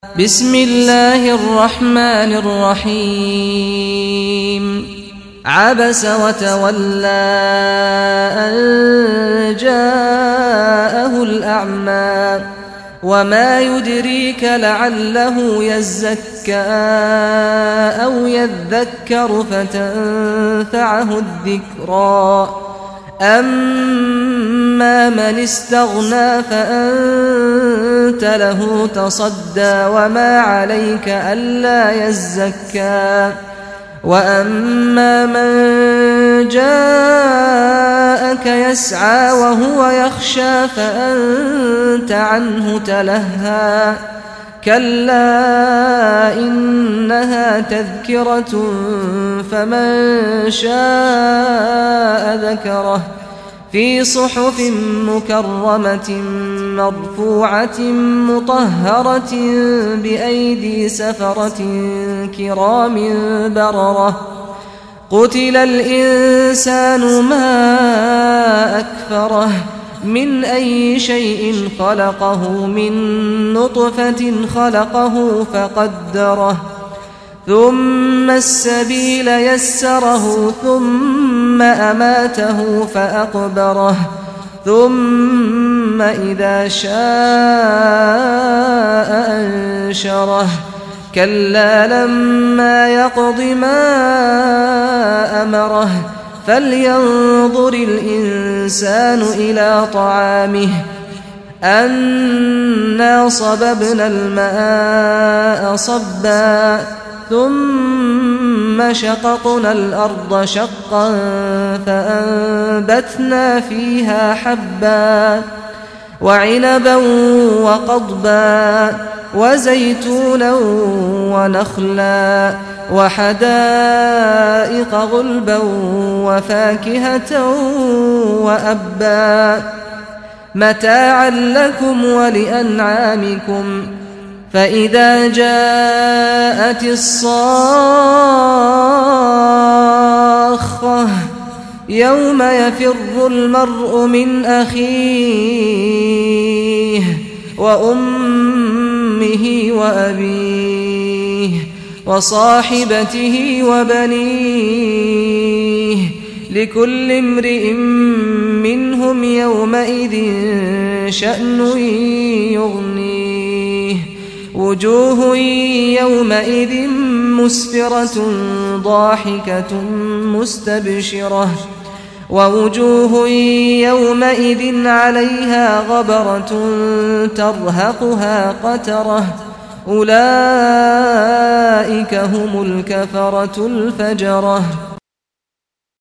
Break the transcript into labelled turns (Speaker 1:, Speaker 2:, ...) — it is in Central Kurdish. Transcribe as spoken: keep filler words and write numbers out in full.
Speaker 1: بسم الله الرحمن الرحيم عبس وتولى أن جاءه الأعمى وما يدريك لعله يزكى أو يذكر فتنفعه الذكرى أما من استغنى فأنت له تصدى وما عليك ألا يزكى وأما من جاءك يسعى وهو يخشى فأنت عنه تلهى كلا إنها تذكرة فمن شاء ذكره في صحف مكرمة مرفوعة مطهرة بأيدي سفرة كرام بررة قتل الإنسان ما أكفره من أي شيء خلقه من نطفة خلقه فقدره ثم السبيل يسره ثم أماته فأقبره ثم إذا شاء أنشره كلا لما يقض ما أمره فلينظر الإنسان إلى طعامه أنا صببنا الماء صبا ثم شققنا الأرض شقا فأنبتنا فيها حبا وعنبا وقضبا وزيتونا ونخلا وحدائق غلبا وفاكهة وأبا متاعا لكم ولأنعامكم فإذا جاءت الصاخة يوم يفر المرء من أخيه وأمه وأبيه وصاحبته وبنيه لكل امرئ منهم يومئذ شأن يغنيه وجوه يومئذ مسفرة ضاحكة مستبشرة ووجوه يومئذ عليها غبرة ترهقها قترة أولئك هم الكفرة الفجرة.